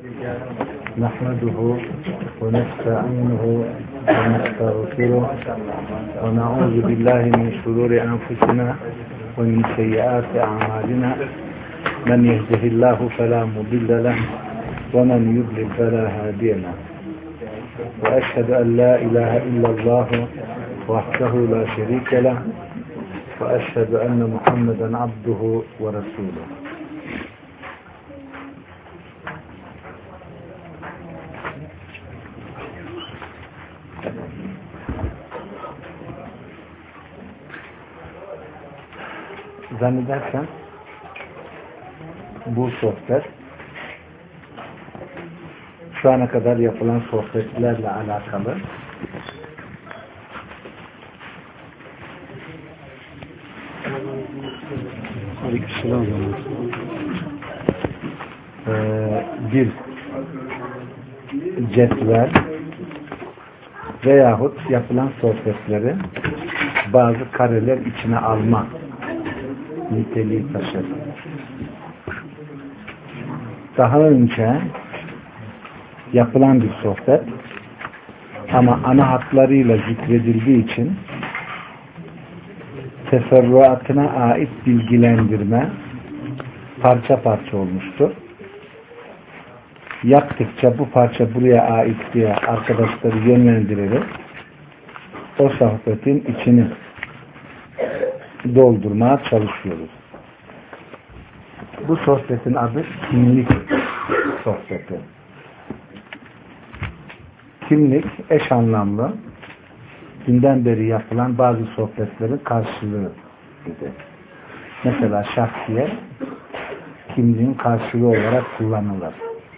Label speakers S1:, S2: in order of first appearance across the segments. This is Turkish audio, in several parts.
S1: نحمده ونستعينه ونستغفره ونعوذ بالله من شرور أنفسنا ومن سيئات أعمالنا من يهده الله فلا مضل له ومن يضلل فلا هادي له وأشهد أن لا إله إلا الله وحده لا شريك له وأشهد أن محمدا عبده ورسوله. Zannedersem bu sohbet şu ana kadar yapılan sohbetlerle alakalı bir cetvel veyahut yapılan sohbetleri bazı kareler içine alma niteliği taşır. Daha önce yapılan bir sohbet ama ana hatlarıyla zikredildiği için teferruatına ait bilgilendirme parça parça olmuştur. Yaptıkça bu parça buraya ait diye arkadaşları yönlendirerek o sohbetin içini doldurmaya çalışıyoruz. Bu sohbetin adı kimlik sohbeti. Kimlik eş anlamlı dünden beri yapılan bazı sohbetlerin karşılığı gibi. Mesela şahsiyet kimliğin karşılığı olarak kullanılır.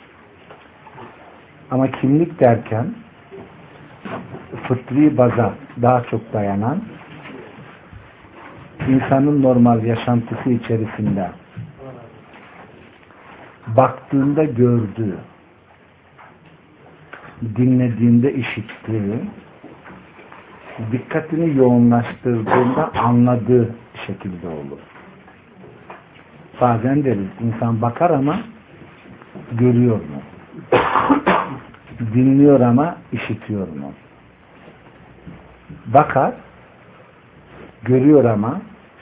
S1: Ama kimlik derken fıtri baza daha çok dayanan insanın normal yaşantısı içerisinde baktığında gördüğü, dinlediğinde işittiği, dikkatini yoğunlaştırdığında anladığı şekilde olur. Bazen deriz, insan bakar ama görüyor mu? Dinliyor ama işitiyor mu? Bakar, görüyor ama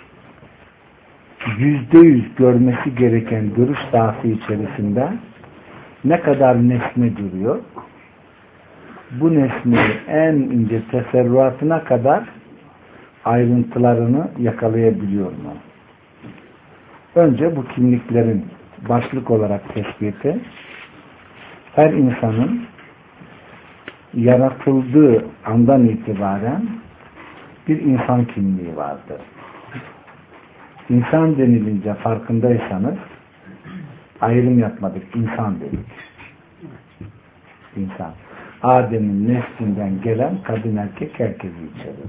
S1: %100 görmesi gereken görüş sahası içerisinde ne kadar nesne duruyor? Bu nesneyi en ince teferruatına kadar ayrıntılarını yakalayabiliyor mu? Önce bu kimliklerin başlık olarak tespiti, her insanın yaratıldığı andan itibaren bir insan kimliği vardır. İnsan denilince farkındaysanız ayrım yapmadık. İnsan dedik. İnsan. Adem'in neslinden gelen kadın erkek herkesi içerir.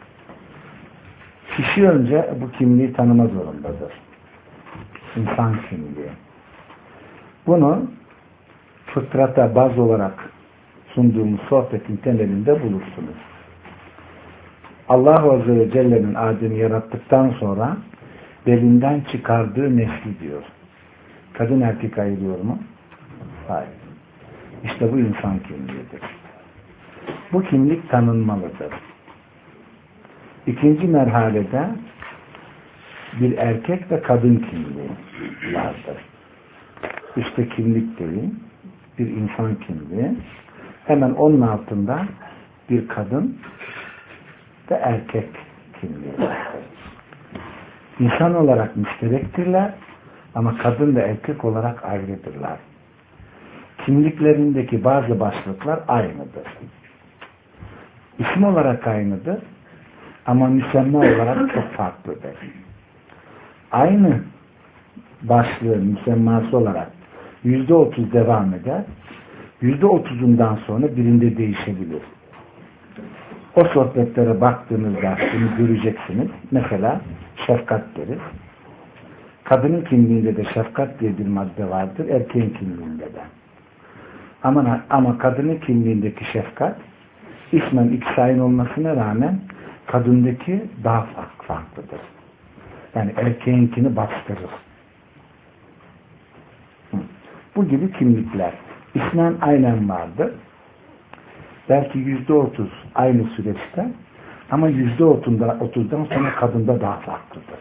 S1: Kişi önce bu kimliği tanıma zorundadır. İnsan kimliği. Bunu fıtrata baz olarak sunduğumuz sohbetin temelinde bulursunuz. Allah Azze ve Celle'nin Adem'i yarattıktan sonra belinden çıkardığı nesli diyor. Kadın erkek ayırıyor mu? Hayır. İşte bu insan kimliğidir. Bu kimlik tanınmalıdır. İkinci merhalede bir erkek ve kadın kimliği vardır. İşte kimlik değil, bir insan kimliği. Hemen onun altında bir kadın ve erkek kimliği vardır. İnsan olarak müşterektirler ama kadın ve erkek olarak ayrıdırlar. Kimliklerindeki bazı başlıklar aynıdır. İsim olarak aynıdır ama müsemma olarak çok farklıdır. Aynı başlığın müsemması olarak %30 devam eder. %30'undan sonra birinde değişebilir. O sohbetlere baktığınızda bunu göreceksiniz. Mesela şefkat deriz. Kadının kimliğinde de şefkat diye bir madde vardır. Erkeğin kimliğinde de. Ama kadının kimliğindeki şefkat ismen ikisi aynı olmasına rağmen kadındaki daha farklıdır. Yani erkeğinkini bastırır. Bu gibi kimlikler. İsmen aynen vardır. Belki %30 aynı süreçte ama %30'dan sonra kadında daha farklıdır.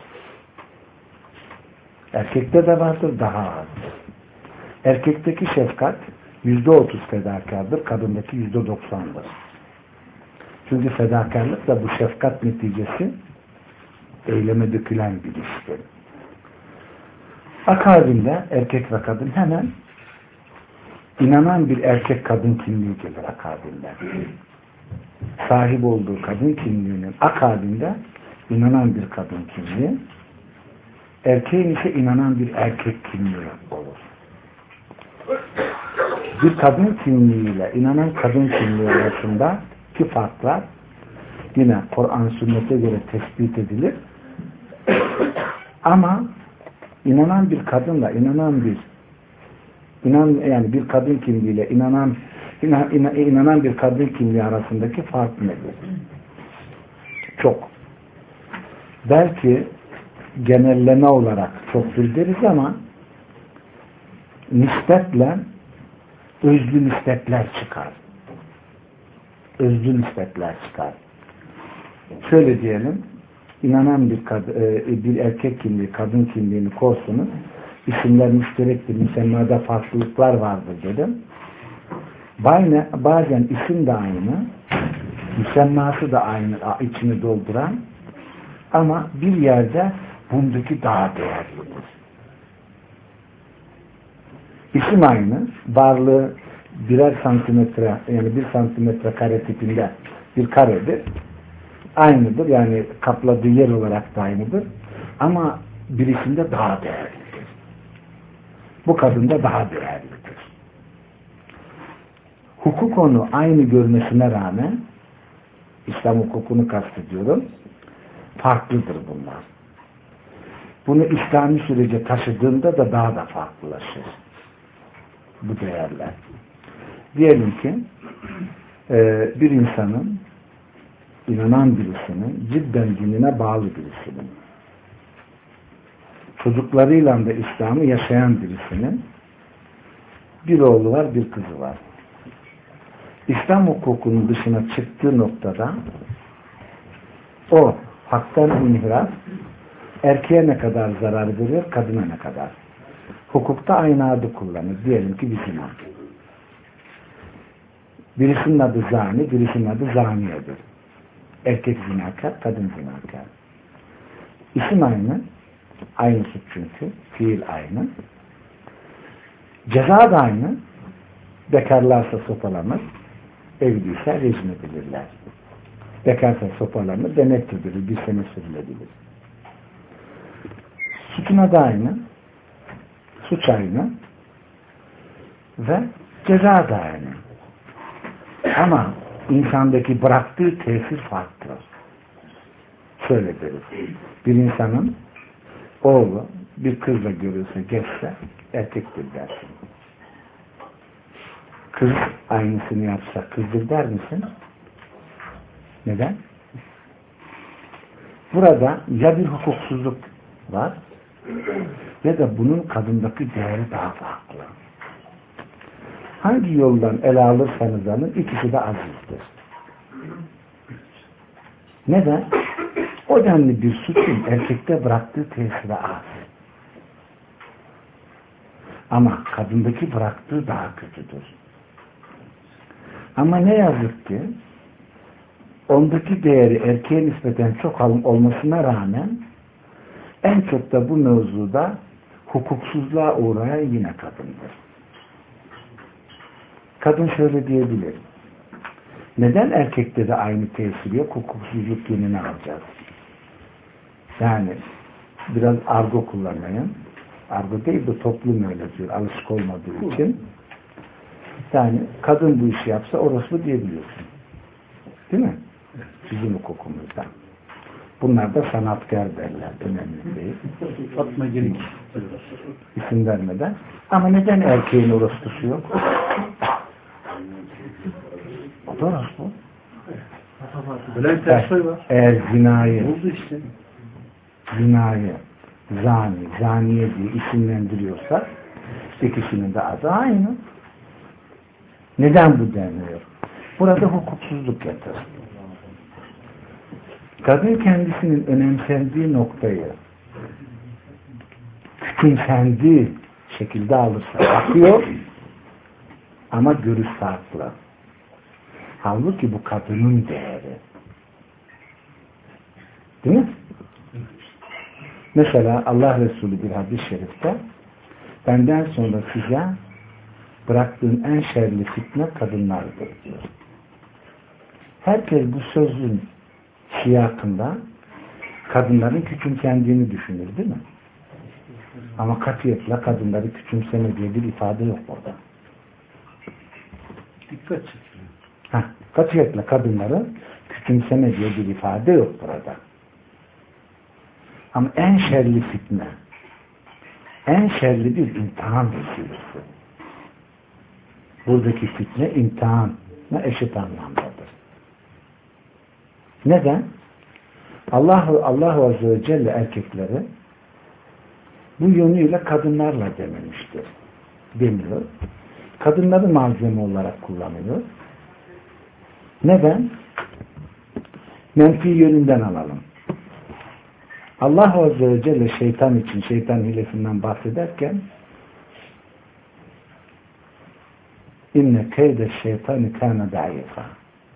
S1: Erkekte de vardır, daha azdır. Erkekteki şefkat %30 fedakardır, kadındaki %90'dır. Çünkü fedakarlık da bu şefkat neticesi eyleme dökülen bir iştir. Akabinde erkek ve kadın hemen inanan bir erkek kadın kimliği gelir akabinde. Sahip olduğu kadın kimliğinin akabinde inanan bir kadın kimliği, erkeğin ise inanan bir erkek kimliği olur. Bir kadın kimliğiyle inanan kadın kimliği arasında ki farklar yine Kur'an sünnete göre tespit edilir. Ama inanan bir kadınla yani bir kadın kimliğiyle inanan bir kadın kimliği arasındaki fark nedir? Çok. Belki genelleme olarak çoktur deriz ama nispetle özlü nispetler çıkar. Özlü nispetler çıkar. Şöyle diyelim, inanan bir erkek kimliği, kadın kimliğini korsunuz, isimler müşterektir, müsemmada farklılıklar vardır dedim. Bazen isim de aynı, müsemması da aynı, içini dolduran ama bir yerde bundaki daha değerlidir. İsim aynı, varlığı birer santimetre, yani 1 santimetre kare tipinde bir karedir. Aynıdır, yani kapladığı yer olarak da aynıdır. Ama birisinde daha değerlidir. Bu kadında daha değerlidir. Hukuk onu aynı görmesine rağmen, İslam hukukunu kastediyorum, farklıdır bunlar. Bunu İslami sürece taşıdığında da daha da farklılaşır. Bu değerler. Diyelim ki bir insanın, inanan birisinin, cidden dinine bağlı birisinin, çocuklarıyla da İslam'ı yaşayan birisinin bir oğlu var, bir kızı var. İslam hukukunun dışına çıktığı noktada o haktan inhiraf erkeğe ne kadar zarar verir, kadına ne kadar. Hukukta aynı adı kullanır. Diyelim ki bir zina. Birisinin adı zani, birisinin adı zaniyedir. Erkek zinakar, kadın zinakar. İsim aynı. Aynı suç çünkü. Fiil aynı. Ceza da aynı. Bekarlarsa sopalanır. Evliyse rejim edilirler. Bekarsa sopalanır. Demet edilir. 1 sene sürülebilir. Suçuna da aynı. Suç aynı. Ve ceza da aynı. Ama insandaki bıraktığı tesir farklı. Şöyle deriz. Bir insanın oğlu bir kızla görülse, geçse erkektir dersin. Kız aynısını yapsa kızdır der misin? Neden? Burada ya bir hukuksuzluk var ya da bunun kadındaki değeri daha farklı. Hangi yoldan ele alırsanız alın ikisi de azizdir. Neden? O denli bir suçun erkekte bıraktığı tesiri az. Ama kadındaki bıraktığı daha kötüdür. Ama ne yazık ki ondaki değeri erkeğe nispeten çok olmasına rağmen en çok da bu mevzuda hukuksuzluğa uğrayan yine kadındır. Kadın şöyle diyebilir. Neden erkekte de aynı tesir yok? Hukuksuzluk yönünü alacağız. Yani biraz argo kullanmayın. Argo değil de toplum öyle diyor. Alışık olmadığı için. Yani kadın bu işi yapsa orospu diyebiliyorsun. Değil mi? Bizim hukukumuzda. Bunlar da sanatkar derler. Önemli değil.
S2: Fatma Gelik.
S1: İsim vermeden. Ama neden erkeğin orospusu yok? O da orospu.
S2: Bülent Ersoy var.
S1: Eğer zinayı,
S2: Oldu işte.
S1: zaniye diye isimlendiriyorsa ikisinin de adı aynı. Neden bu deniyor? Burada hukuksuzluk yatır. Kadın kendisinin önemsendiği noktayı küçümsendiği şekilde alırsa bakıyor ama görüş farklı. Halbuki bu kadının değeri. Değil mi? Mesela Allah Resulü bir hadis-i şerifte benden sonra size bıraktığım en şerli fitne kadınlardır diyor. Herkes bu sözün siyakında kadınların küçümsendiğini düşünür değil mi? Ama katiyetle kadınları küçümseme diye bir ifade yok orada.
S2: Dikkat çekiyor.
S1: Katiyetle kadınları küçümseme diye bir ifade yok burada. Ama en şerli fitne, en şerli bir imtihan vesilesi. Buradaki fitne imtihanla eşit anlamdadır. Neden? Allah Azze ve Celle erkekleri bu yönüyle kadınlarla dememiştir. Demiyor. Kadınları malzeme olarak kullanıyor. Neden? Menfi yönünden alalım. Allah Azze ve Celle şeytan için, şeytan hilesinden bahsederken inne keyde şeytani kâne da'ifa.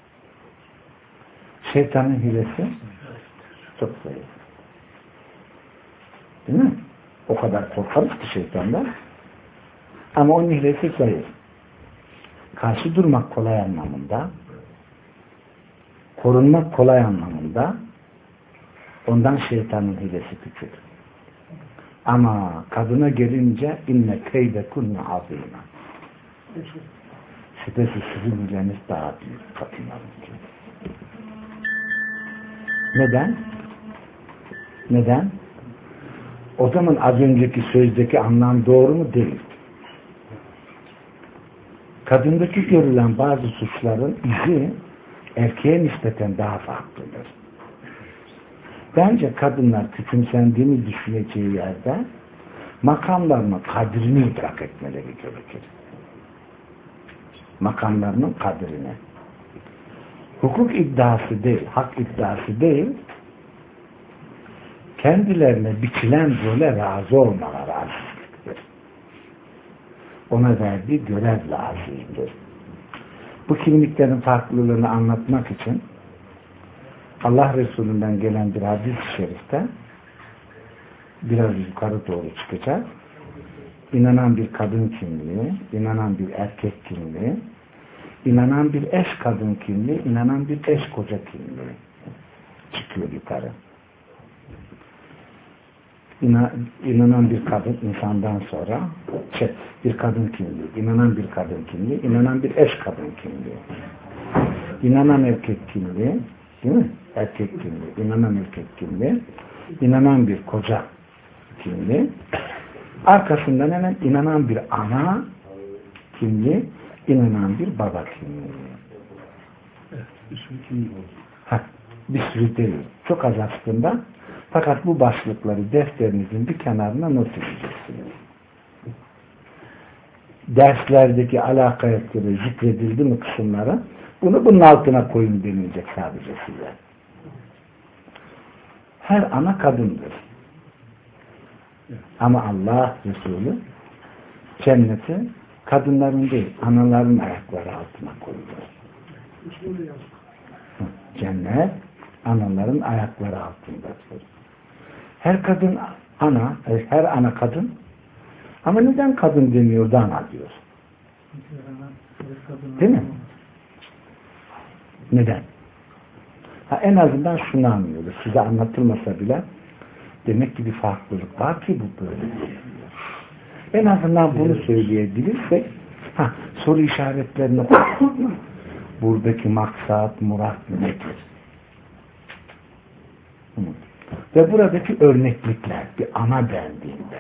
S1: Şeytanın hilesi çok zayıf. Değil mi? O kadar korkarız ki şeytandan. Ama onun hilesi zayıf. Karşı durmak kolay anlamında, korunmak kolay anlamında, ondan şeytanın hilesi küçük. Ama kadına gelince inne keyde kunne azîmâ. Şüphesiz sizin hileniz daha büyük kadınlarınca. Neden? Neden? O zaman az önceki sözdeki anlam doğru mu? Değil. Kadındaki görülen bazı suçların izi erkeğe nispeten daha farklıdır. Bence kadınlar küçümsendiğini düşüneceği yerde makamlarının kadrini idrak etmeleri gerekir. Makamlarının kadrini. Hukuk iddiası değil, hak iddiası değil, kendilerine biçilen role razı olmaları azizliktir. Ona verdiği görevle azizdir. Bu kimliklerin farklılığını anlatmak için Allah Resulü'nden gelen bir hadis-i şerifte biraz yukarı doğru çıkacak. İnanan bir kadın kimliği, inanan bir erkek kimliği, inanan bir eş kadın kimliği, inanan bir eş koca kimliği çıkıyor yukarı. İnanan bir kadın insandan sonra bir kadın kimliği, inanan bir kadın kimliği, inanan bir eş kadın kimliği, inanan erkek kimliği, değil mi? Erkek kimliği, inanan erkek kimliği, inanan bir koca kimliği, arkasından hemen inanan bir ana kimliği, inanan bir baba kimliği.
S2: Evet, bir sürü kimlik oldu.
S1: Bir sürü değil. Çok az aslında. Fakat bu başlıkları defterinizin bir kenarına not edeceksiniz. Derslerdeki alakaya göre zikredildi mi kısımları, bunu bunun altına koyun denilecek sadece size. Her ana kadındır. Ama Allah Resulü cenneti kadınların değil, anaların ayakları altına koyuyor. Cennet anaların ayakları altındadır. Her kadın ana, her ana kadın, ama neden kadın demiyor da ana diyor? Değil mi? Neden? En azından şunu anlıyoruz. Size anlatılmasa bile demek ki bir farklılık var ki bu böyle değil. En azından bunu söyleyebilirsek soru işaretlerini buradaki maksat, murat nedir? Ve buradaki örneklikler bir ana dendiğinde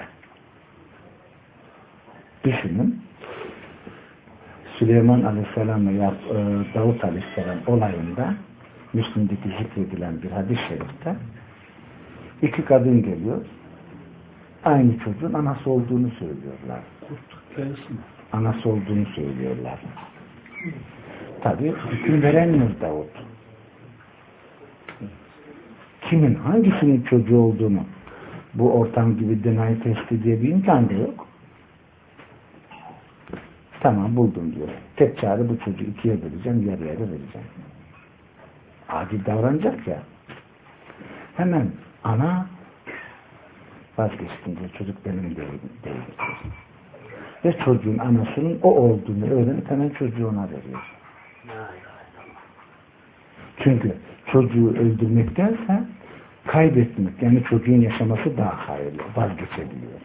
S1: düşünün, Süleyman Aleyhisselam ve Davut Aleyhisselam olayında Müslim'deki zikredilen bir hadis-i şerifte iki kadın geliyor, aynı çocuğun anası olduğunu söylüyorlar. Anası olduğunu söylüyorlar. Tabi hüküm veremiyor Davut. Kimin, hangisinin çocuğu olduğunu bu ortam gibi deney testi diye bir imkan da yok. Tamam buldum diyor. Tek çare bu çocuğu ikiye böleceğim, yarı yarı vereceğim. Adil davranacak ya. Hemen ana vazgeçtim diyor. Çocuk benim değil. Ve çocuğun anasının o olduğunu öğrenip hemen çocuğu ona veriyor. Çünkü çocuğu öldürmektense kaybetmek, yani çocuğun yaşaması daha hayırlı. Vazgeçebiliyor.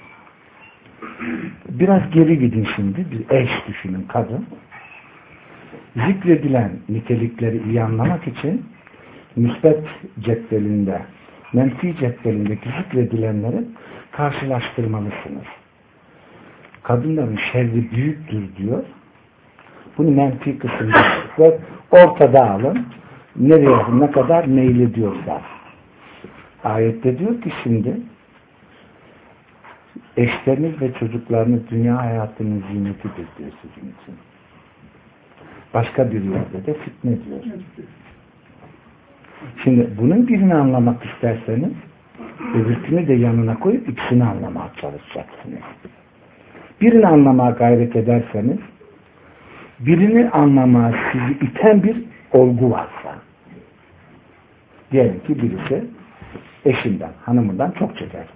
S1: Biraz geri gidin şimdi. Bir eş düşünün, kadın. Zikredilen nitelikleri iyi anlamak için müsbet cetvelinde, menfi cetvelindeki zikredilenleri karşılaştırmalısınız. Kadınların şerri büyüktür diyor. Bunu menfi kısımda ve ortada alın. Nereye, ne kadar meylediyorsa. Ayette diyor ki şimdi eşleriniz ve çocuklarınız dünya hayatının ziynetidir diyor sizin için. Başka bir yerde de fitne diyor. Şimdi bunun birini anlamak isterseniz öbürkünü de yanına koyup ikisini anlamaya çalışacaksınız. Birini anlamaya gayret ederseniz birini anlamaya sizi iten bir olgu varsa, diyelim ki birisi eşinden, hanımından çok çeker.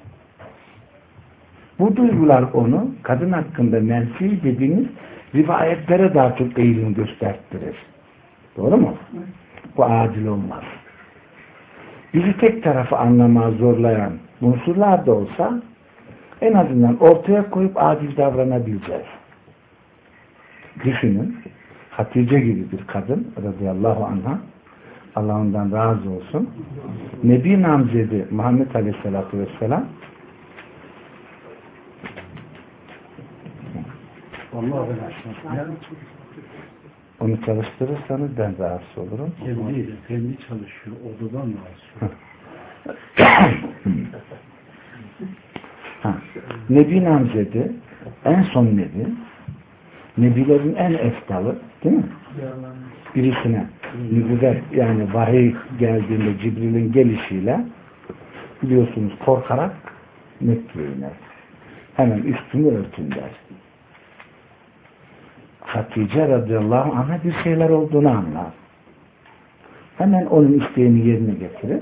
S1: Bu duygular onu kadın hakkında menfi dediğiniz rivayetlere daha çok eğilim gösterttirir. Doğru mu? Bu adil olmaz. Bizi tek tarafı anlamaya zorlayan unsurlar da olsa en azından ortaya koyup adil davranabileceğiz. Düşünün, Hatice gibi bir kadın radıyallahu anha, Allah ondan razı olsun, Nebi namzedi Muhammed Aleyhisselatü Vesselam onu çalıştırırsanız ben rahatsız olurum.
S2: Kendi çalışıyor, odadan rahatsız.
S1: Nebi namzedi en son nebi, nebilerin en eftalı, değil mi? Birisine nübüvvet, yani vahiy geldiğinde Cibril'in gelişiyle biliyorsunuz korkarak Mekke'ye iner. Hemen üstünü örtün der. Hatice radıyallahu anh'a bir şeyler olduğunu anlar. Hemen onun isteğini yerine getirir.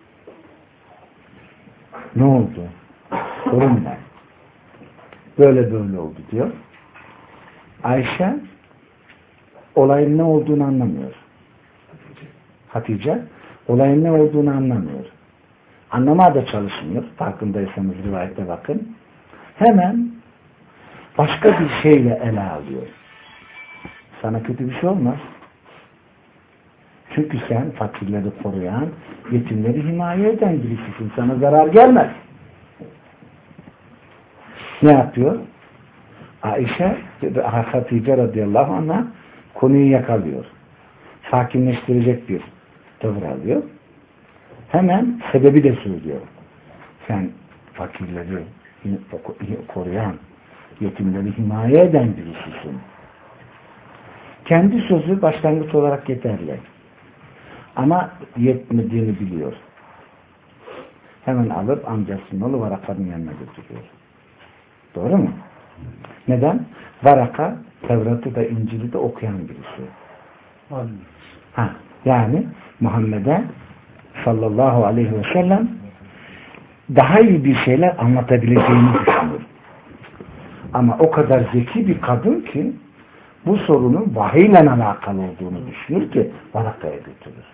S1: Ne oldu? Sorun ne? Böyle oldu diyor. Ayşe olayın ne olduğunu anlamıyor. Hatice olayın ne olduğunu anlamıyor. Anlamaya da çalışmıyor. Farkındaysanız rivayete bakın. Hemen başka bir şeyle ele alıyor. Sana kötü bir şey olmaz. Çünkü sen fakirleri koruyan, yetimleri himaye eden birisisin. Sana zarar gelmez. Ne yapıyor? Ayşe, Hatice radıyallahu anh'a konuyu yakalıyor. Sakinleştirecek bir tavır alıyor. Hemen sebebi de söylüyor. Sen fakirleri koruyan, yetimleri himaye eden birisisin. Kendi sözü başlangıç olarak yeterli. Ama yetmediğini biliyor. Hemen alıp amcasının oğlu Varaka'nın yanına götürüyor. Doğru mu? Neden? Varaka Tevrat'ı da İncil'i de okuyan birisi. Yani Muhammed'e sallallahu aleyhi ve sellem daha iyi bir şeyler anlatabileceğini düşünür. Ama o kadar zeki bir kadın ki bu sorunun vahiyle alakalı olduğunu düşünür ki Varaka'ya götürür.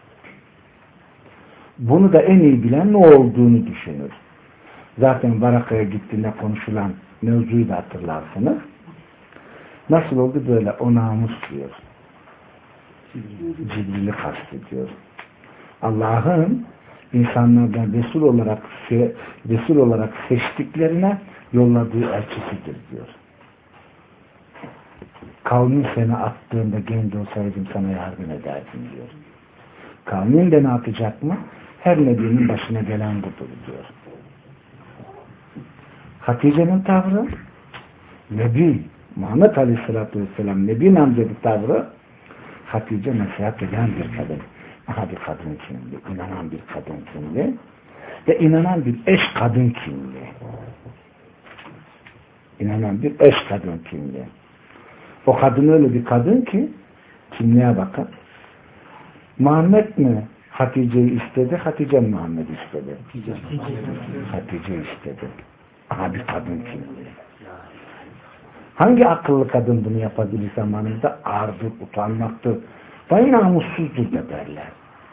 S1: Bunu da en iyi bilen ne olduğunu düşünür. Zaten Varaka'ya gittiğinde konuşulan mevzuyu da hatırlarsınız. Nasıl oldu böyle? O namus diyor. Cibril'i kastediyor. Allah'ın insanlardan Resul olarak seçtiklerine yolladığı elçisidir diyor. Kavmin seni attığında genç olsaydım sana yardım ederdim diyor. Kavmin de ne yapacak mı? Her nebinin başına gelen budur diyor. Hatice'nin tavrı Nebi Muhammed Aleyhisselatü Vesselam Nebi namzedi tavrı Hatice nasihat eden bir kadın. Aha bir kadın kimliği, inanan bir kadın kimliği ve inanan bir eş kadın kimliği. İnanan bir eş kadın kimliği. O kadın öyle bir kadın ki kimliğe bakın. Muhammed mi Hatice'yi istedi, Hatice mi Muhammed'i istedi? Hatice istedi. Aha bir kadın kimliği. Hangi akıllı kadın bunu yapabilir zamanında? Ağırdır, utanmaktır. Vay namussuzdur da derler.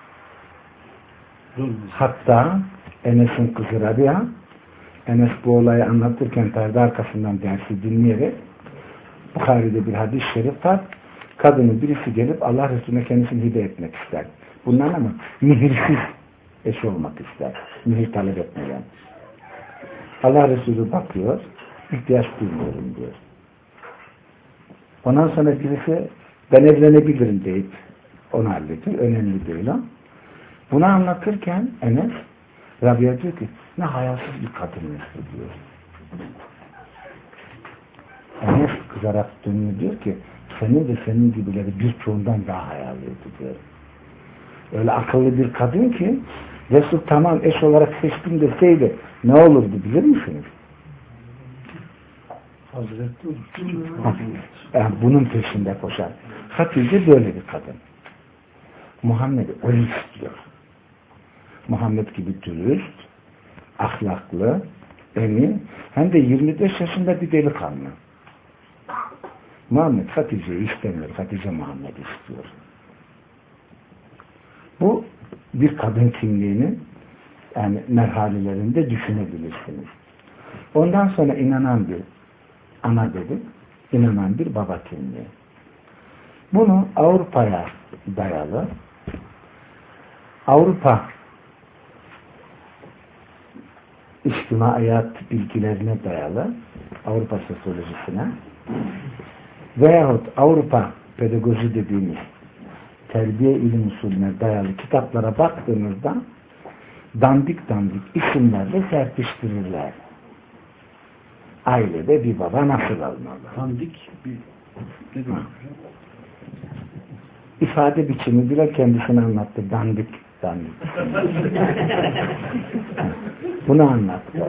S1: Hatta Enes'in kızı Rabia, Enes bu olayı anlatırken perde arkasından dersi dinleyerek Bukhari'de bir hadis-i şerif var. Kadının birisi gelip Allah Resulüne kendisini hibe etmek ister. Bundan ama mihirsiz eşi olmak ister. Mihir talep etmeyen. Allah Resulü bakıyor, ihtiyaç duymuyorum diyor. Ondan sonra birisi ben evlenebilirim deyip onu hallediyor. Önemli değil o. Bunu anlatırken Enes Rabia diyor ki ne hayasız bir kadın nesli diyor. Enes kızarak dönüyor diyor ki senin de senin gibileri birçoğundan daha hayalıydı diyor. Öyle akıllı bir kadın ki Resul tamam eş olarak seçtim deseydi ne olurdu bilir misiniz?
S2: Hazretli olur.
S1: Yani bunun peşinde koşar. Hatice böyle bir kadın. Muhammed'i öyle istiyor. Muhammed gibi dürüst, ahlaklı, emin, hem de 25 yaşında bir delikanlı. Muhammed Hatice'yi istemiyor. Hatice Muhammed'i istiyor. Bu bir kadın kimliğinin yani merhalelerinde düşünebilirsiniz. Ondan sonra inanan bir ana dedik, inanan bir baba kimliği. Bunu Avrupa'ya dayalı, Avrupa içtimaiyat bilgilerine dayalı, Avrupa sosyolojisine veyahut Avrupa pedagoji dediğimiz terbiye ilim usulüne dayalı kitaplara baktığınızda dandik isimlerle serpiştirirler. Ailede bir baba nasıl almalı?
S2: Dandik bir ne demek?
S1: İfade biçimi bile kendisine anlattı. Dandik. Bunu anlattı.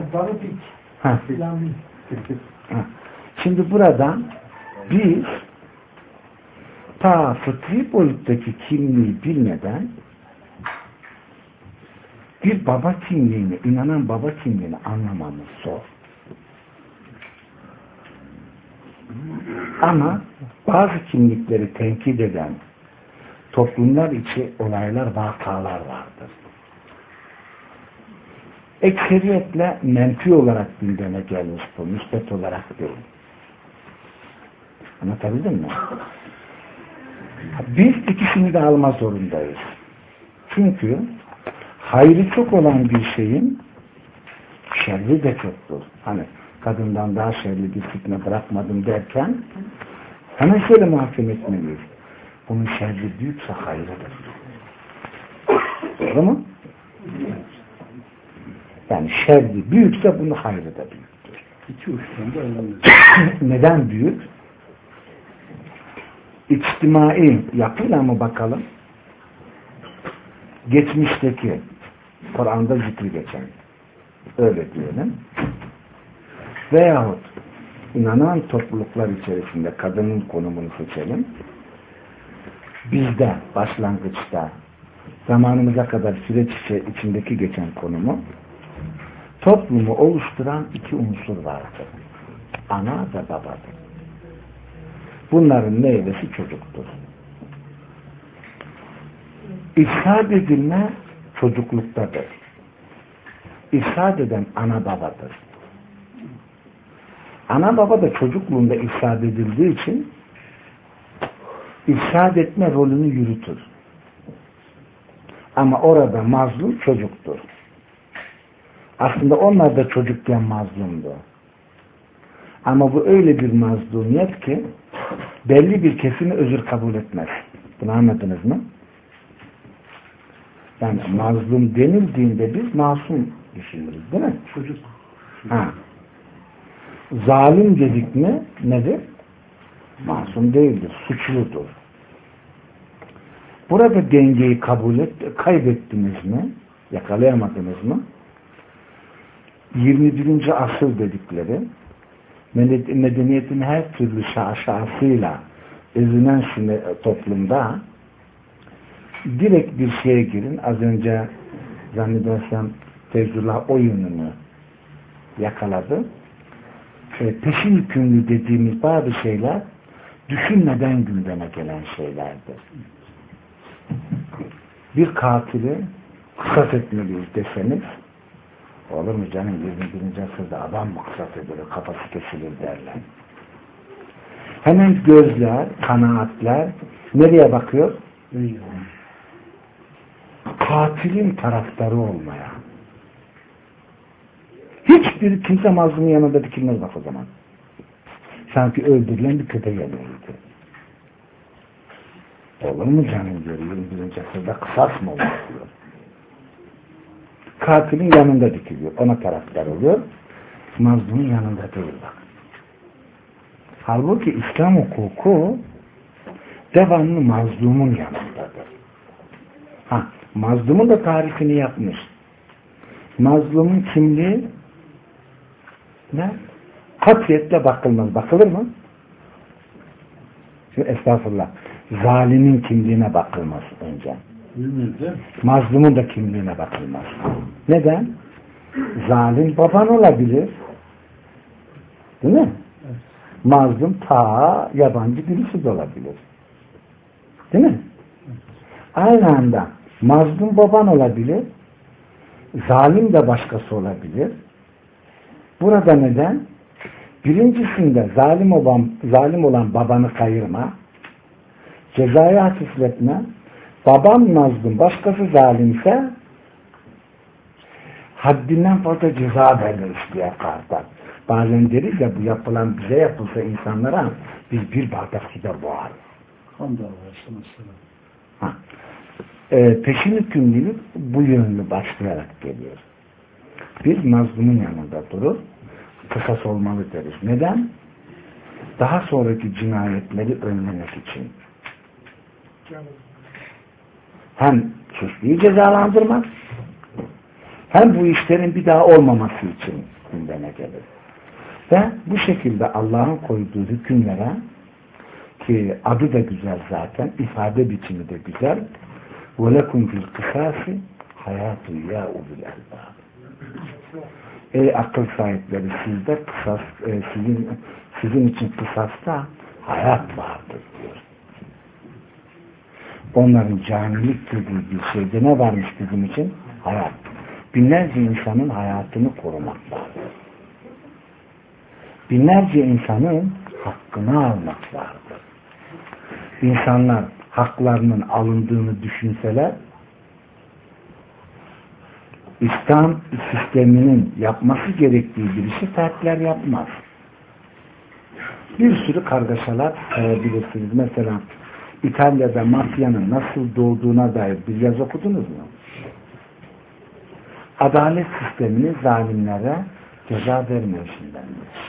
S1: Şimdi burada biz ta fıtri boyuttaki kimliği bilmeden bir baba kimliğini, inanan baba kimliğini anlamamız zor. Ama bazı kimlikleri tenkit eden toplumlar içi olaylar, vakalar vardır. Ekseriyetle menfi olarak gündeme gelmiş bu, müsbet olarak değil. Anlatabildim mi? Biz ikisini de alma zorundayız. Çünkü hayrı çok olan bir şeyin şerri de çoktur. Hani kadından daha şerli bir fitne bırakmadım derken hemen şöyle mahkum etmeliyiz. Bunun şerri büyükse hayrıdır. Doğru mu? Yani şerri büyükse bunun hayrı da büyüktür.
S2: İki uçtan da önemli.
S1: Neden büyük? İçtimai yapıyla mı bakalım? Geçmişteki Kur'an'da zikri geçen öyle diyelim. Veyahut inanan topluluklar içerisinde kadının konumunu seçelim. Bizde başlangıçta zamanımıza kadar süreç içindeki geçen konumu toplumu oluşturan iki unsur vardır. Ana ve babadır. Bunların meyvesi çocuktur. İfsad edilme çocukluktadır. İfsad eden ana babadır. Ana baba da çocukluğunda ifsad edildiği için ifsad etme rolünü yürütür. Ama orada mazlum çocuktur. Aslında onlar da çocukken mazlumdu. Ama bu öyle bir mazlumiyet ki belli bir kesimi özür kabul etmez. Bunu anladınız mı? Yani mazlum denildiğinde biz masum düşünürüz, değil mi?
S2: Çocuk.
S1: Ha. Zalim dedik mi nedir? Masum değildir, suçludur. Burada dengeyi kaybettiniz mi? Yakalayamadınız mı? 21. asır dedikleri medeniyetin her türlü şaşasıyla ezinen toplumda direkt bir şeye girin. Az önce zannedersem Feyzullah o yönünü yakaladı. Peşin hükümlü dediğimiz bazı şeyler düşünmeden gündeme gelen şeylerdir. Bir katili kısas etmeliyiz deseniz, olur mu canım, 21. asırda adam mı kısas edilir, kafası kesilir derler. Hemen gözler, kanaatler nereye bakıyor? Katilin taraftarı olmaya. Hiçbir kimse mazlumun yanında dikilmez bak o zaman. Sanki öldürülen bir köpek yanıyordu. Olur mu canım diyor, 21. asırda kısas mı olur diyor. Katilin yanında dikiliyor, ona taraftar oluyor. Mazlumun yanında değil bak. Halbuki İslam hukuku devamlı mazlumun yanındadır. Mazlumun da tarifini yapmış. Mazlumun kimliği ne? Katiyetle bakılmaz. Bakılır mı? Şimdi estağfurullah. Zalimin kimliğine bakılmaz önce. Mazlumun da kimliğine bakılmaz. Neden? Zalim baban olabilir. Değil mi? Evet. Mazlum ta yabancı birisi de olabilir. Değil mi? Evet. Aynı anda mazlum baban olabilir. Zalim de başkası olabilir. Burada neden? Birincisinde zalim olan babanı kayırma, cezayı hafifletme, baban mazlum, başkası zalimse haddinden fazla ceza vermek istiyor kardeş. Bazen deriz ya, bu yapılan bize yapılsa insanlara biz bir bardak suda boğar. Peşin hükümlülük bu yönlü başlayarak geliyor. Biz mazlumun yanında durur, kısas olmalı deriz. Neden? Daha sonraki cinayetleri önlemek için. Hem suçluyu cezalandırmak, hem bu işlerin bir daha olmaması için gündeme gelir. Ve bu şekilde Allah'ın koyduğu hükümlere, ki adı da güzel zaten, ifade biçimi de güzel, وَلَكُمْ فِي الْقِسَاسِ حَيَاتُ يَا اُذُ الْاَلْبَابِ. Ey akıl sahipleri, sizde kısas, sizin için kısasta hayat vardır diyor. Onların canilik dediği bir şeyde ne varmış bizim için? Hayat. Binlerce insanın hayatını korumak vardır. Binlerce insanın hakkını almak vardır. İnsanlar haklarının alındığını düşünseler, İslam sisteminin yapması gerektiği bir işi fertler yapmaz. Bir sürü kargaşalar sayabilirsiniz. Mesela İtalya'da mafyanın nasıl doğduğuna dair bir yazı okudunuz mu? Adalet sistemini zalimlere ceza vermeyişinden.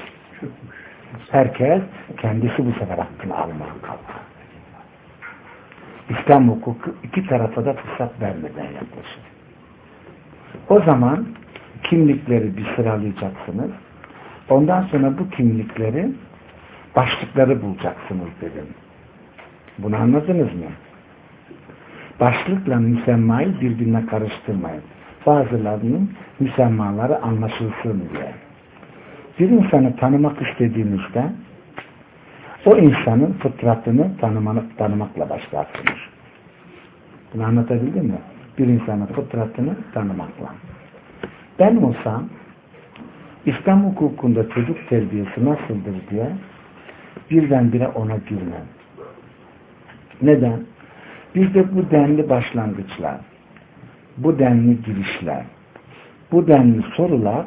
S1: Herkes kendisi bu sefer hakkını almaya kalkar. İslam hukuku iki tarafa da fırsat vermeden yaklaşır. O zaman kimlikleri bir sıralayacaksınız. Ondan sonra bu kimlikleri başlıkları bulacaksınız dedim. Bunu anladınız mı? Başlıkla müsemmayı birbirine karıştırmayın. Bazılarının müsemmaları anlaşılsın diye. Bir insanı tanımak istediğinizde o insanın fıtratını tanımakla başlarsınız. Bunu anlatabildim mi? Bir insanın fıtratını tanımakla. Ben olsam İslam hukukunda çocuk terbiyesi nasıldır diye birdenbire ona girmem. Neden? Bizde bu denli başlangıçlar, bu denli girişler, bu denli sorular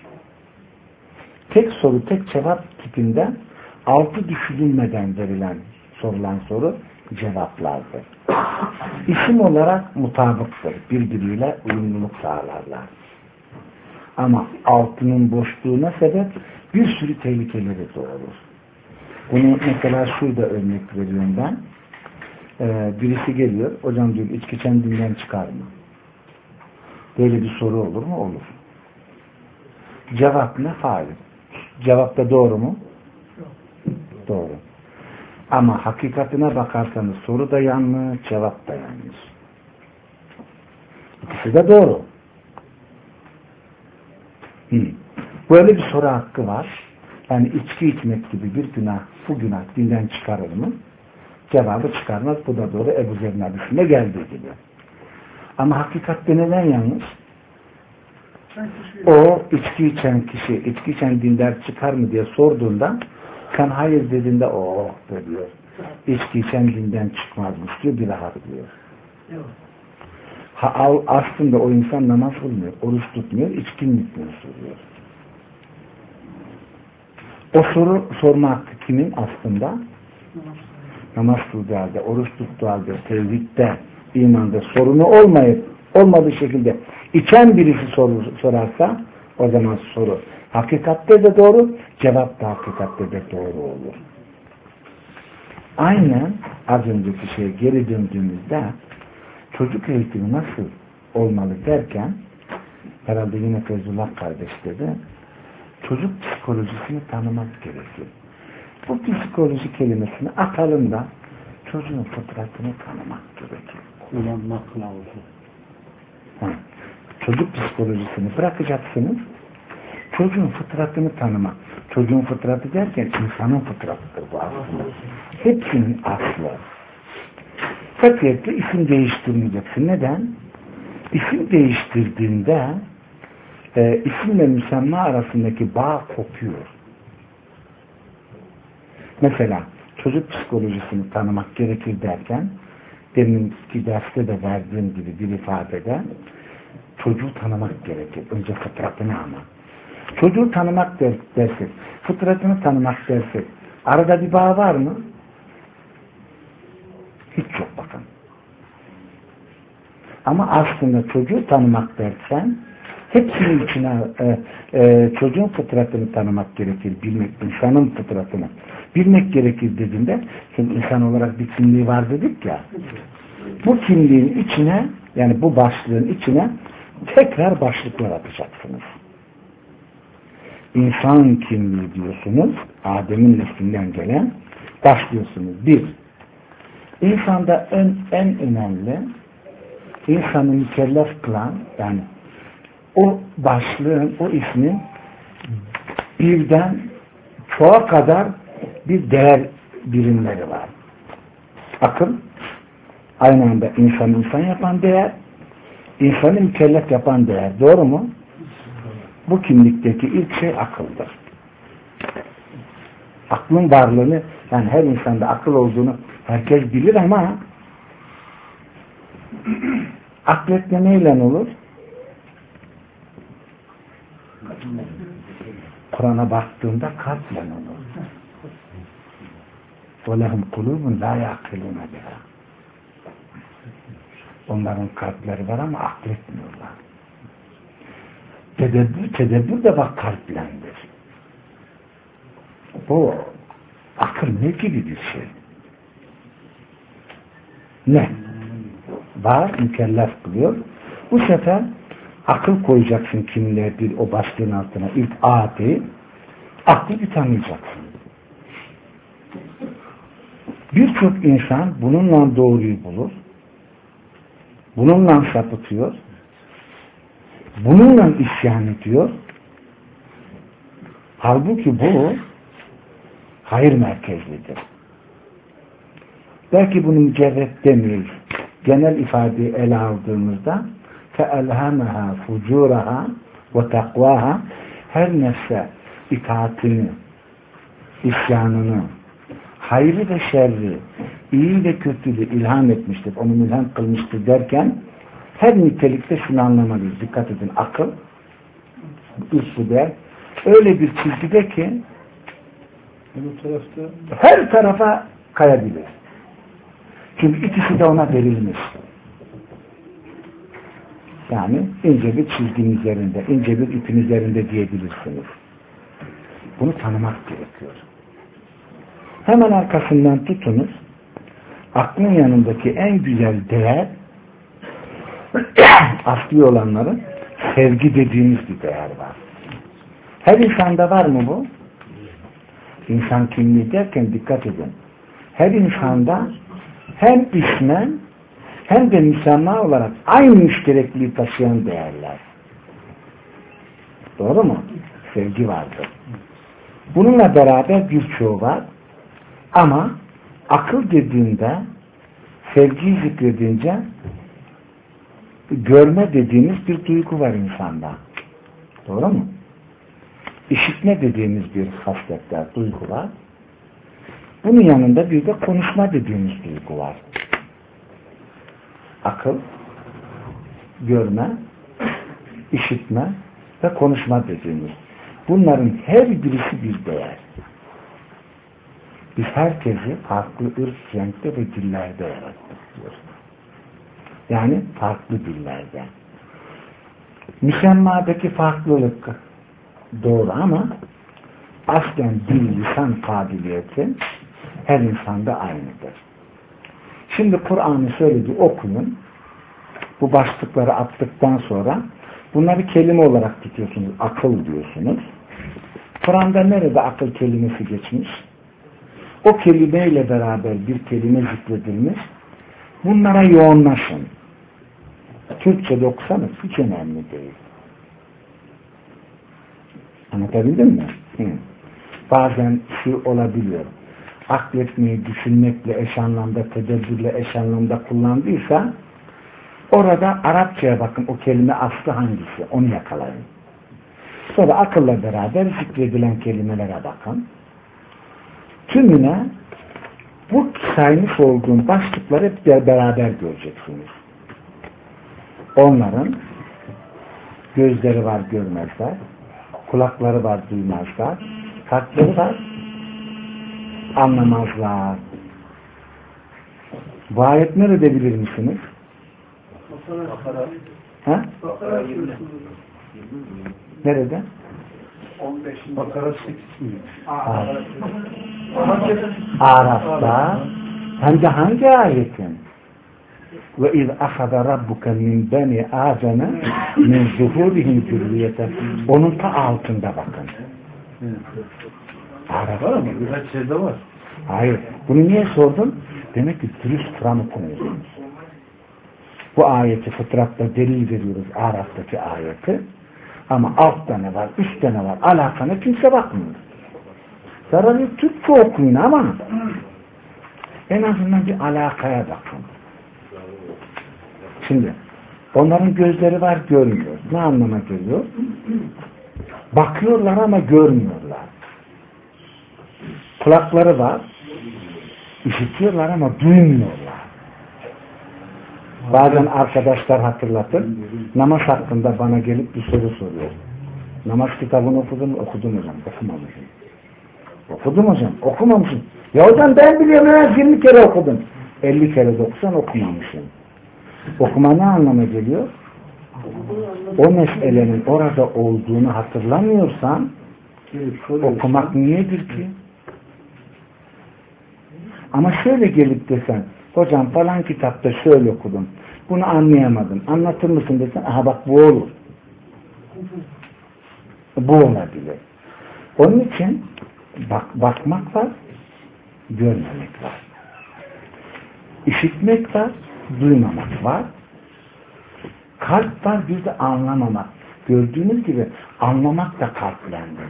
S1: tek soru, tek cevap tipinde altı düşünülmeden verilen sorulan soru cevaplardır. İsim olarak mutabıktır. Birbiriyle uyumluluk sağlarlar. Ama altının boşluğuna sebep bir sürü tehlikeleri doğurur. Bunu mesela şurada örnek veriyorum ben. Birisi geliyor, hocam diyor, içki içen dinden çıkar mı? Böyle bir soru olur mu? Olur. Cevap ne? Hayır. Cevap da doğru mu? Doğru. Ama hakikatine bakarsanız soru da yanlış, cevap da yanlış. İkisi de doğru. Böyle bir soru hakkı var. Yani içki içmek gibi bir günah, bu günah dinden çıkarır mı? Cevabı çıkarmaz. Bu da doğru. Ebu Zer'in hadisinde geldiği gibi. Ama hakikatte neden yanlış? O içki içen kişi, içki içen dinden çıkar mı diye sorduğunda sen hayır dediğinde o diyor. İçki içen dinden çıkmazmış diyor, bir rahatlıyor. Aslında o insan namaz kılmıyor, oruç tutmuyor, içkinin hükmünü soruyor. O soru sorma hakkı kimin aslında? Namaz kıldığı halde, oruç tuttuğu halde, tevhidde, imanda sorunu olmadığı şekilde içen birisi sorarsa o zaman soru hakikatte de doğru, cevap da hakikatte de doğru olur. Aynen az önceki şeye geri döndüğümüzde çocuk eğitimi nasıl olmalı derken herhalde yine Feyzullah kardeş dedi, çocuk psikolojisini tanımak gerekir. Bu psikoloji kelimesini atalım da çocuğun fıtratını tanımak gerekir.
S2: Kullanmak kılavuzu.
S1: Çocuk psikolojisini bırakacaksınız. Çocuğun fıtratını tanımak. Çocuğun fıtratı derken insanın fıtratıdır bu aslında. Hepsinin aslı. Katiyetle isim değiştirmeyeceksin. Neden? İsim değiştirdiğinde isimle müsemma arasındaki bağ kopuyor. Mesela çocuk psikolojisini tanımak gerekir derken deminki derste de verdiğim gibi bir ifadede çocuğu tanımak gerekir. Önce fıtratını ama. Çocuğu tanımak dersek, fıtratını tanımak dersek arada bir bağ var mı? Hiç yok bakın. Ama aslında çocuğu tanımak dersen hepsinin içine çocuğun fıtratını tanımak gerekir. Bilmek, insanın fıtratını bilmek gerekir dediğinde, şimdi insan olarak bir kimliği var dedik ya, bu kimliğin içine, yani bu başlığın içine tekrar başlıklar atacaksınız. İnsan kimliği diyorsunuz, Adem'in neslinden gelen, başlıyorsunuz. Bir, insanda en önemli, insanı mükellef kılan, yani o başlığın, o ismin birden çoğa kadar bir değer birimleri var. Akıl, aynı anda insan yapan değer, insanı mükellef yapan değer. Doğru mu? Bu kimlikteki ilk şey akıldır. Aklın varlığını, yani her insanda akıl olduğunu herkes bilir ama akletme neyle olur? Kur'an'a baktığında kalple olur. وَلَهُمْ قُلُوبٌ لَا يَعْقِلُونَ بِهَا. Onların kalpleri var ama akletmiyorlar. Tedebbür de bak kalplendir. Bu akıl ne gibi bir şey? Ne? Var, mükellef kılıyor. Bu sefer akıl koyacaksın kimlerdir o başlığın altına. İlk adi, aklı bir tanıyacaksın. Birçok insan bununla doğruyu bulur. Bununla sapıtıyor. Bununla isyan ediyor. Halbuki bu hayır merkezlidir. Belki bunu mücerret demeyiz. Genel ifadeyi ele aldığımızda فَاَلْهَمَهَا فُجُورَهَا وَتَقْوَاهَا her nefse itaatini, isyanını, hayrı ve şerri, iyi ve kötülüğü ilham etmiştir, onu ilham kılmıştır derken her nitelikte şunu anlamalıyız. Dikkat edin, akıl üstü der. Öyle bir çizgide ki her tarafa kayabilir. Çünkü ikisi de ona verilmiş. Yani ince bir çizginin üzerinde, ince bir ipin üzerinde diyebilirsiniz. Bunu tanımak gerekiyor. Hemen arkasından tutunuz. Aklın yanındaki en güzel değer asli olanların sevgi dediğimiz bir değer var. Her insanda var mı bu? İnsan kimliği derken dikkat edin. Her insanda hem ismen hem de müsemma olarak aynı müşterekliği taşıyan değerler. Doğru mu? Sevgi vardır. Bununla beraber birçoğu var. Ama akıl dediğinde, sevgiyi zikredince görme dediğimiz bir duygu var insanda. Doğru mu? İşitme dediğimiz bir hasletler, duygu var. Bunun yanında bir de konuşma dediğimiz duygu var. Akıl, görme, işitme ve konuşma dediğimiz. Bunların her birisi bir değer. Biz herkesi farklı ırk, renkte ve dillerde yarattık diyoruz. Yani farklı dillerde. Müsemmadaki farklılık doğru ama aslen dil, lisan kabiliyeti her insanda aynıdır. Şimdi Kur'an'ı söyledi, okuyun. Bu başlıkları attıktan sonra bunları kelime olarak tutuyorsunuz. Akıl diyorsunuz. Kur'an'da nerede akıl kelimesi geçmiş? O kelimeyle beraber bir kelime zikredilmiş. Bunlara yoğunlaşın. Türkçe'de okusanız hiç önemli değil. Anlatabildim mi? Bazen olabiliyor. Akletmeyi düşünmekle eş anlamda, tedebbürle eş anlamda kullandıysa orada Arapçaya bakın, o kelime aslı hangisi? Onu yakalayın. Sonra akılla beraber zikredilen kelimelere bakın. Tümüne bu saymış olduğum başlıkları hep beraber göreceksiniz. Onların gözleri var, görmezler. Kulakları var, duymazlar. Kalpleri var, anlamazlar. Bu ayet nerede bilir misiniz? Ha? Nerede?
S2: 15. Bakara 8 mi?
S1: Araf'ta. Hem de hangi ayetin? Ve iz ahada rabbuke min beni Adem'e min zuhurihim zürriyete. Onun ta altında bakın. Araf'ta mı?
S2: Birkaç şeyde var.
S1: Hayır. Bunu niye sordun? Demek ki dürüst Kur'an okumuyorsunuz. Bu ayeti fıtratta delil veriyoruz. Araf'taki ayeti. Ama altta ne var, üstte ne var, alakana kimse bakmıyor. Zararı Türkçe okuyun ama en azından bir alakaya bakın. Şimdi onların gözleri var, görmüyor. Ne anlama geliyor? Bakıyorlar ama görmüyorlar. Kulakları var, işitiyorlar ama duymuyorlar. Bazen arkadaşlar hatırlatır, namaz hakkında bana gelip bir soru soruyor. Namaz kitabını okudun mu? Okudum hocam, okumamışım. Okudum hocam, okumamışım. Ya hocam ben biliyorum, 20 kere okudum. 50 kere de okusan okumamışım. Okuma ne anlama geliyor? O meselenin orada olduğunu hatırlamıyorsan okumak niyedir ki? Ama şöyle gelip desen, hocam falan kitapta şöyle okudum, bunu anlayamadım, anlatır mısın desen, aha bak bu olur. Bu olabilir. Onun için bakmak var, görmemek var. İşitmek var, duymamak var. Kalp var, bir de anlamamak. Gördüğünüz gibi anlamak da kalplendir.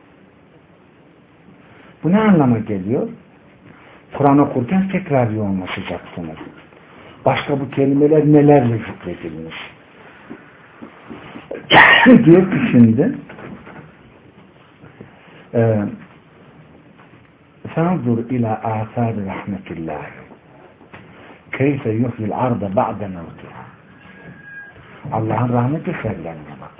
S1: Bu ne anlama geliyor? Kur'an okurken tekrar yoğunlaşacaksınız. Başka bu kelimeler nelerle zikredilmiş? Diyor ki şimdi فَانْظُرْ اِلَى آثَارِ رَحْمَةِ اللّٰهِ كَيْفَ يُحْيِ الْعَرْضَ بَعْدَ مَوْتِهَا. Allah'ın rahmet eserlerine bak.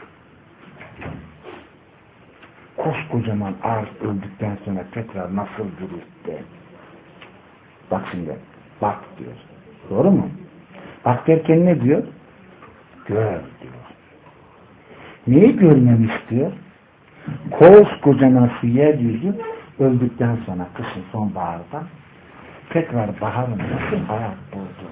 S1: Koskocaman arz öldükten sonra tekrar nasıl diriltti? Bak şimdi, bak diyor. Doğru mu? Bak derken ne diyor? Gör diyor. Neyi görmemi istiyor? Koskocaman yeryüzü öldükten sonra kışın sonbaharda tekrar baharın nasıl hayat buldu?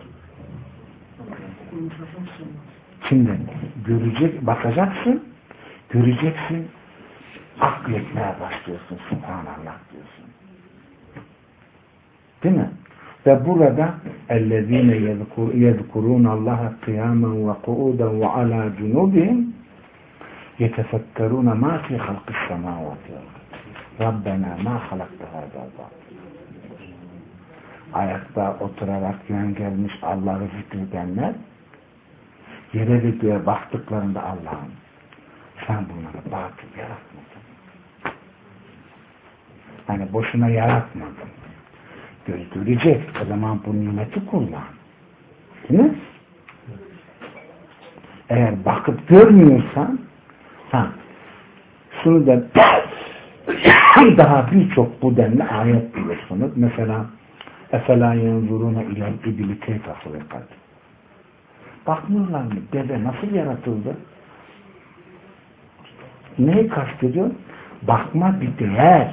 S1: Şimdi görecek, bakacaksın, göreceksin, akletmeye başlıyorsun, Subhanallah diyorsun. Değil mi? Ve burada اَلَّذ۪ينَ يَذْكُرُونَ اللّٰهَ قِيَامًا وَقُعُودًا وَعَلَى جُنُوبِهِمْ يَتَفَكَّرُونَ مَا فِي خَلْقِ السَّمَاوَاتِ رَبَّنَا مَا خَلَقْتَ هَذَا الْبَاطِلَ. Ayakta oturarak yan gelmiş Allah'ı zikredenler yere ve göğe baktıklarında Allah'ım sen bunları batıl yaratmadın. Yani boşuna yaratmadın. Göz görecek. O zaman bu nimeti kullan. Değil mi? Eğer bakıp görmüyorsan şunu da daha birçok bu denli ayet biliyorsunuz. Mesela اَفَلَا يَنْظُرُونَ اِلَى الْاِبِلِ كَيْفَ خُلِقَتْ. Bakmıyorlar mı? Deve nasıl yaratıldı? Neyi kastediyor? Bakma bir değer.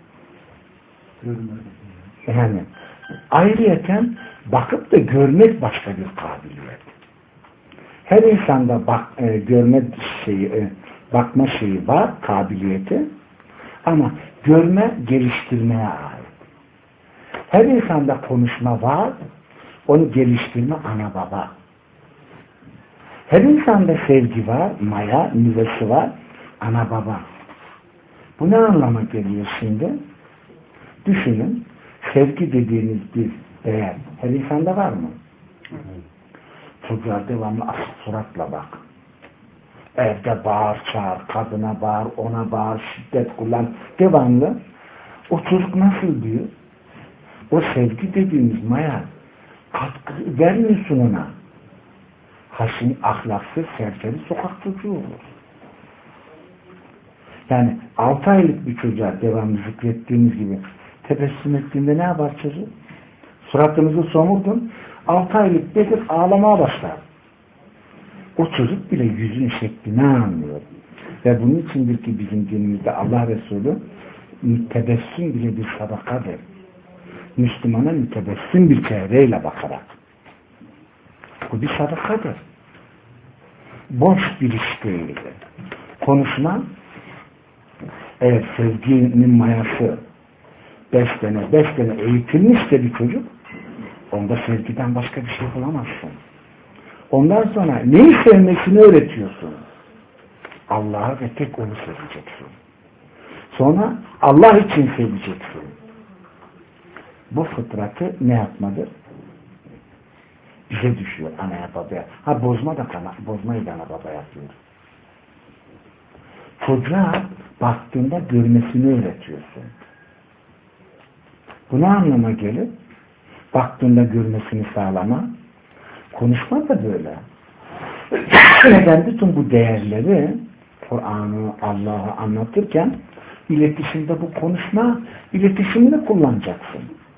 S1: Yani ayrıyeten bakıp da görmek başka bir kabiliyet. Her insanda görme şeyi, bakma şeyi var, kabiliyeti. Ama görme geliştirmeye ait. Her insanda konuşma var, onu geliştirme ana baba. Her insanda sevgi var, maya, nüvesi var, ana baba. Bu ne anlama geliyor şimdi? Düşünün, sevgi dediğiniz bir değer her insanda var mı? Çocuğa devamlı asık suratla bak. Evde bağır çağır, kadına bağır, ona bağır, şiddet kullan, devamlı. O çocuk nasıl diyor? O sevgi dediğimiz maya katkı vermiyorsun ona. Haşin, ahlaksız, serseri sokak çocuğu olur. Yani 6 aylık bir çocuğa devamlı zikrettiğimiz gibi tebessüm ettiğinde ne yapar çocuk? Suratınızı somurdun, 6 aylık nedir? Ağlamaya başlar. O çocuk bile yüzün şeklini anlıyor. Ve bunun içindir ki bizim dinimizde Allah Resulü tebessüm bile bir sadakadır. Müslümana mütebessim bir çehreyle bakarak. Bu bir sadakadır. Boş bir iş değildir. Konuşma eğer sevginin mayası 5 sene eğitilmişse bir çocuk onda sevgiden başka bir şey bulamazsın. Ondan sonra neyi sevmesini öğretiyorsun? Allah'ı ve tek onu seveceksin. Sonra Allah için seveceksin. Bu fıtratı ne yapmadır? Bize düşüyor anaya babaya. Bozmayı da ana baba yapıyor. Çocuğa baktığında görmesini öğretiyorsun. Bu ne anlama gelir? Baktığında görmesini sağlama. Konuşma da böyle. Neden bütün bu değerleri Kur'an'ı, Allah'ı anlatırken iletişimde bu konuşma iletişimini kullanacaksın.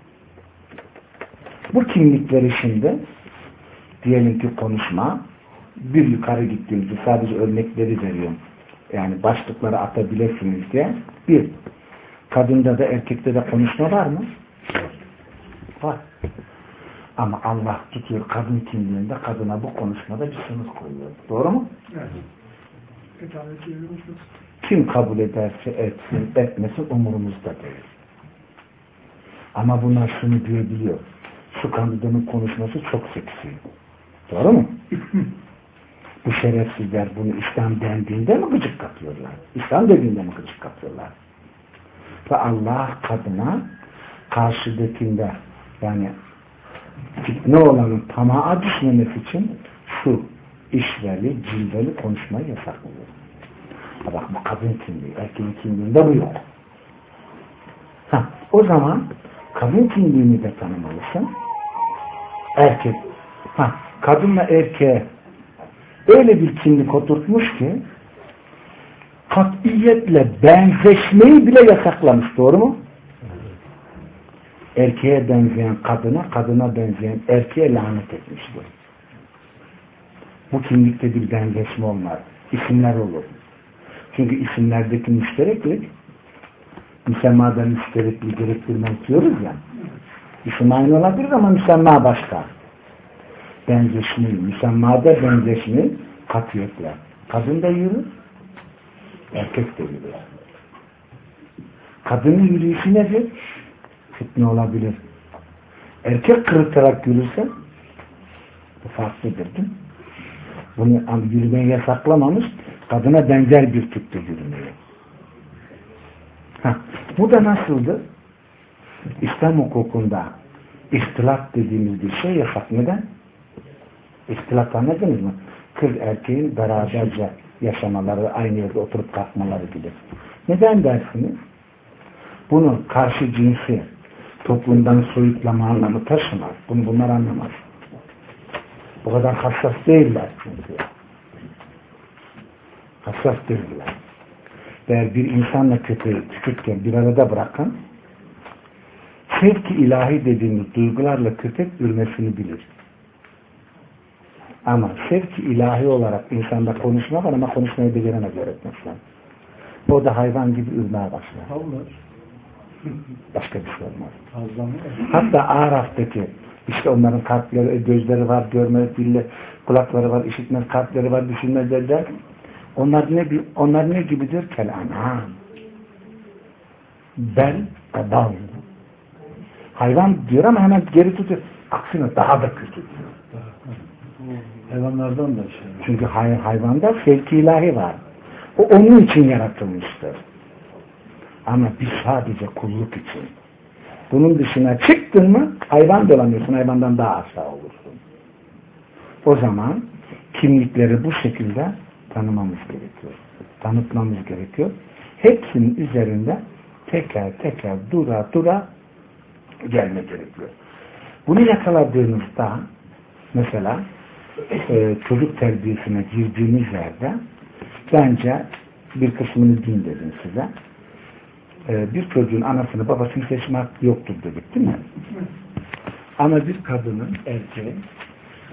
S1: Bu kimlikleri şimdi diyelim ki konuşma bir yukarı gittiğimizde sadece örnekleri veriyorum. Yani başlıkları atabilirsiniz diye. Bir, kadında da erkekte de konuşma var mı? Var. Ama Allah tutuyor kadın kimliğinde kadına bu konuşmada bir sınır koyuyor. Doğru mu? Evet. Kim kabul ederse etsin, etmesin umurumuzda değil. Ama bunlar şunu diyebiliyor. Şu kadının konuşması çok seksi. Doğru mu? Bu şerefsizler bunu İslam dendiğinde mi gıcık kapıyorlar? İslam dediğinde mi gıcık kapıyorlar? Ve Allah kadına karşıdakinde yani fitne olanın tamağa düşmemesi için şu işveli, cilveli konuşmayı yasaklıyor. Bak bu kadın kimliği, erkeğin kimliğinde bu yok. O zaman kadın kimliğini de tanımalısın. Erkek. Kadınla erkeğe öyle bir kimlik oturtmuş ki katiyetle benzeşmeyi bile yasaklamış. Doğru mu? Erkeğe benzeyen kadına, kadına benzeyen erkeğe lanet etmiştir. Bu kimlikte bir benzeşme olmaz. İsimler olur. Çünkü isimlerdeki müştereklik müsemmadan müsterikliği gerektirmek diyoruz ya. İsim aynı olabilir ama müsemma başka. Benzeşme, müsemmada benzeşme katiyetler. Kadın da yürür, erkek de yürür. Kadının yürüyüşü nedir? Fitne olabilir. Erkek kırıtarak yürürse bu farklıdır değil mi? Bunu yürümeyi yasaklamamış, kadına benzer bir tipte yürümeye. Bu da nasıldı? İslam hukukunda ihtilat dediğimiz bir şey yasak. Neden? İhtilat anladınız mı? Kız erkeğin beraberce yaşamaları, aynı yerde oturup kalkmaları gibi. Neden dersiniz? Bunu karşı cinsi toplumdan soyutlama anlamı taşımaz. Bunlar anlamaz. Bu kadar hassas değiller çünkü. Hassas değiller. Eğer bir insanla köpeği küçükken bir arada bırakın, sevk-i ilahi dediğimiz duygularla köpek ürmesini bilir. Ama sevk-i ilahi olarak insanda konuşma var ama konuşmayı beceremez öğretmekten. O da hayvan gibi ürmeye başlar.
S2: Allah.
S1: Başka bir şey olmaz.
S2: Fazla mı?
S1: Hatta Araf'taki işte onların kalpleri, gözleri var, görme, dille, kulakları var, işitme, kalpleri var, düşünme derler. Onlar ne gibidir? Kel-an'am. Bel ve bal. Hayvan diyor ama hemen geri tutuyor. Aksine daha da kötü diyor.
S2: Hayvanlardan da şey.
S1: Çünkü hayvanda sevki ilahi var. O onun için yaratılmıştır. Ama biz sadece kulluk için. Bunun dışına çıktın mı hayvan dolanıyorsun. Hayvandan daha aşağı olursun. O zaman kimlikleri bu şekilde tanımamız gerekiyor. Tanıtmamız gerekiyor. Hepsinin üzerinde teker teker dura gelme gerekiyor. Bunu yakaladığınızda mesela çocuk terbiyesine girdiğiniz yerde bence bir kısmını din dedim size. Bir çocuğun anasını babasını seçme hakkı yoktur dedik değil mi? Ama bir kadının erkeğin